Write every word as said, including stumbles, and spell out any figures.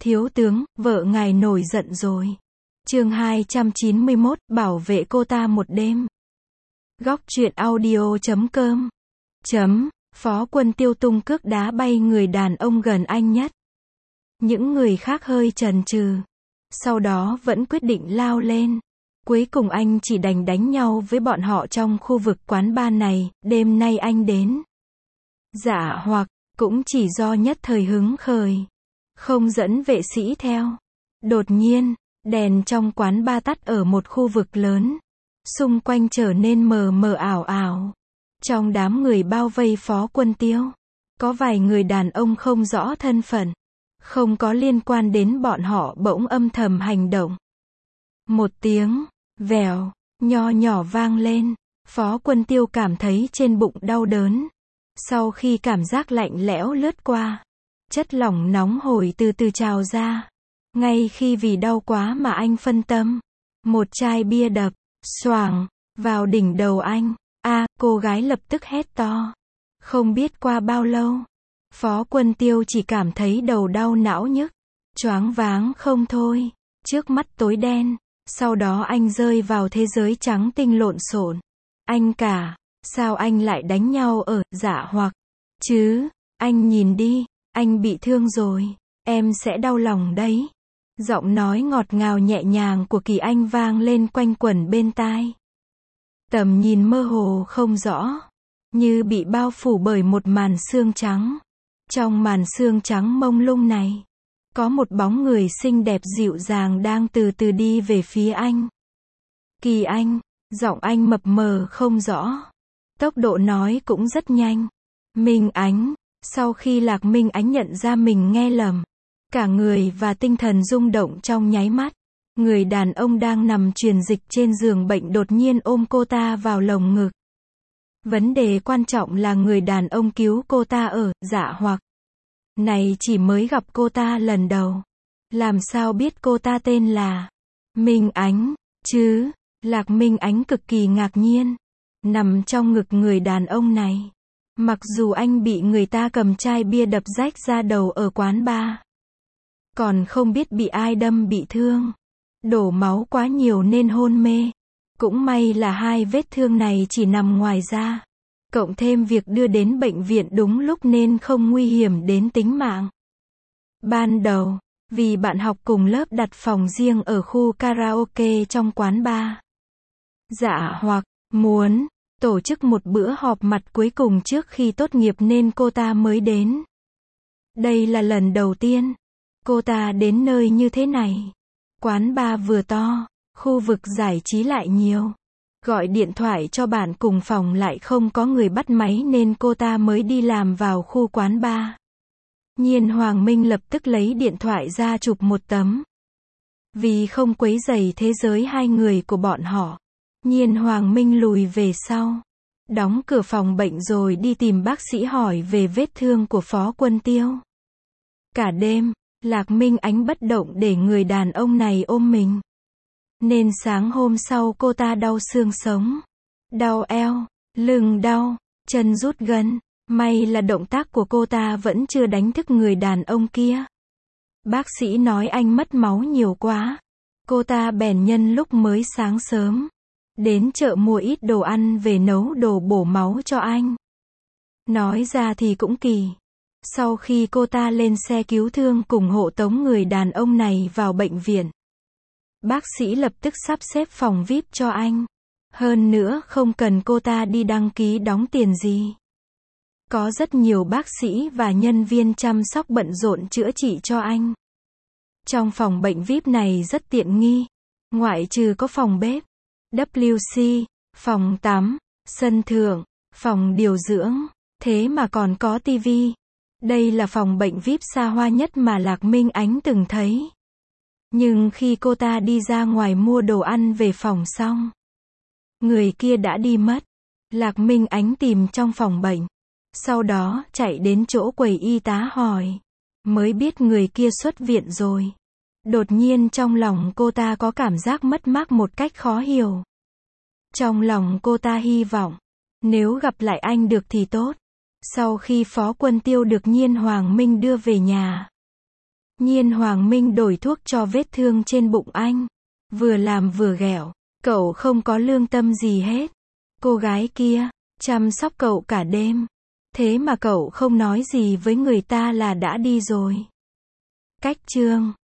Thiếu tướng, vợ ngài nổi giận rồi. Chương hai trăm chín mươi mốt, bảo vệ cô ta một đêm. Góc truyện audio chấm com. Chấm, Phó Quân Tiêu tung cước đá bay người đàn ông gần anh nhất. Những người khác hơi chần chừ. Sau đó vẫn quyết định lao lên. Cuối cùng anh chỉ đành đánh nhau với bọn họ trong khu vực quán bar này, đêm nay anh đến. Dạ hoặc, cũng chỉ do nhất thời hứng khởi. Không dẫn vệ sĩ theo. Đột nhiên, đèn trong quán bar tắt ở một khu vực lớn. Xung quanh trở nên mờ mờ ảo ảo. Trong đám người bao vây Phó Quân Tiêu, có vài người đàn ông không rõ thân phận, không có liên quan đến bọn họ bỗng âm thầm hành động. Một tiếng, vèo, nho nhỏ vang lên. Phó Quân Tiêu cảm thấy trên bụng đau đớn. Sau khi cảm giác lạnh lẽo lướt qua, chất lỏng nóng hổi từ từ trào ra. Ngay khi vì đau quá mà anh phân tâm, một chai bia đập, xoảng, vào đỉnh đầu anh. A, cô gái lập tức hét to. Không biết qua bao lâu, Phó Quân Tiêu chỉ cảm thấy đầu đau não nhức, choáng váng không thôi, trước mắt tối đen. Sau đó anh rơi vào thế giới trắng tinh lộn xộn. Anh cả, sao anh lại đánh nhau ở, dạ hoặc, chứ, anh nhìn đi, anh bị thương rồi, em sẽ đau lòng đấy. Giọng nói ngọt ngào nhẹ nhàng của Kỳ Anh vang lên quanh quẩn bên tai. Tầm nhìn mơ hồ không rõ, như bị bao phủ bởi một màn sương trắng. Trong màn sương trắng mông lung này, có một bóng người xinh đẹp dịu dàng đang từ từ đi về phía anh. Kỳ Anh, giọng anh mập mờ không rõ. Tốc độ nói cũng rất nhanh. Minh Ánh, sau khi Lạc Minh Ánh nhận ra mình nghe lầm, cả người và tinh thần rung động trong nháy mắt. Người đàn ông đang nằm truyền dịch trên giường bệnh đột nhiên ôm cô ta vào lồng ngực. Vấn đề quan trọng là người đàn ông cứu cô ta ở, dạ hoặc, này chỉ mới gặp cô ta lần đầu. Làm sao biết cô ta tên là Minh Ánh, chứ? Lạc Minh Ánh cực kỳ ngạc nhiên. Nằm trong ngực người đàn ông này. Mặc dù anh bị người ta cầm chai bia đập rách ra đầu ở quán bar, còn không biết bị ai đâm bị thương. Đổ máu quá nhiều nên hôn mê. Cũng may là hai vết thương này chỉ nằm ngoài da. Cộng thêm việc đưa đến bệnh viện đúng lúc nên không nguy hiểm đến tính mạng. Ban đầu, vì bạn học cùng lớp đặt phòng riêng ở khu karaoke trong quán bar, dạ hoặc, muốn tổ chức một bữa họp mặt cuối cùng trước khi tốt nghiệp nên cô ta mới đến. Đây là lần đầu tiên cô ta đến nơi như thế này. Quán bar vừa to, khu vực giải trí lại nhiều. Gọi điện thoại cho bạn cùng phòng lại không có người bắt máy nên cô ta mới đi làm vào khu quán bar. Nhiên Hoàng Minh lập tức lấy điện thoại ra chụp một tấm. Vì không quấy rầy thế giới hai người của bọn họ, Nhiên Hoàng Minh lùi về sau, đóng cửa phòng bệnh rồi đi tìm bác sĩ hỏi về vết thương của Phó Quân Tiêu. Cả đêm, Lạc Minh Ánh bất động để người đàn ông này ôm mình. Nên sáng hôm sau cô ta đau xương sống, đau eo, lưng đau, chân rút gân. May là động tác của cô ta vẫn chưa đánh thức người đàn ông kia. Bác sĩ nói anh mất máu nhiều quá. Cô ta bèn nhân lúc mới sáng sớm đến chợ mua ít đồ ăn về nấu đồ bổ máu cho anh. Nói ra thì cũng kỳ. Sau khi cô ta lên xe cứu thương cùng hộ tống người đàn ông này vào bệnh viện, bác sĩ lập tức sắp xếp phòng vi ai pi cho anh. Hơn nữa không cần cô ta đi đăng ký đóng tiền gì. Có rất nhiều bác sĩ và nhân viên chăm sóc bận rộn chữa trị cho anh. Trong phòng bệnh vi ai pi này rất tiện nghi. Ngoại trừ có phòng bếp, vê kép xê, phòng tắm, sân thượng, phòng điều dưỡng, thế mà còn có tivi. Đây là phòng bệnh vi ai pi xa hoa nhất mà Lạc Minh Ánh từng thấy. Nhưng khi cô ta đi ra ngoài mua đồ ăn về phòng xong, người kia đã đi mất. Lạc Minh Ánh tìm trong phòng bệnh, sau đó chạy đến chỗ quầy y tá hỏi, mới biết người kia xuất viện rồi. Đột nhiên trong lòng cô ta có cảm giác mất mát một cách khó hiểu. Trong lòng cô ta hy vọng, nếu gặp lại anh được thì tốt. Sau khi Phó Quân Tiêu được Nhiên Hoàng Minh đưa về nhà, nhiên Hoàng Minh đổi thuốc cho vết thương trên bụng anh. Vừa làm vừa ghẹo. Cậu không có lương tâm gì hết. Cô gái kia, chăm sóc cậu cả đêm. Thế mà cậu không nói gì với người ta là đã đi rồi. Cách chương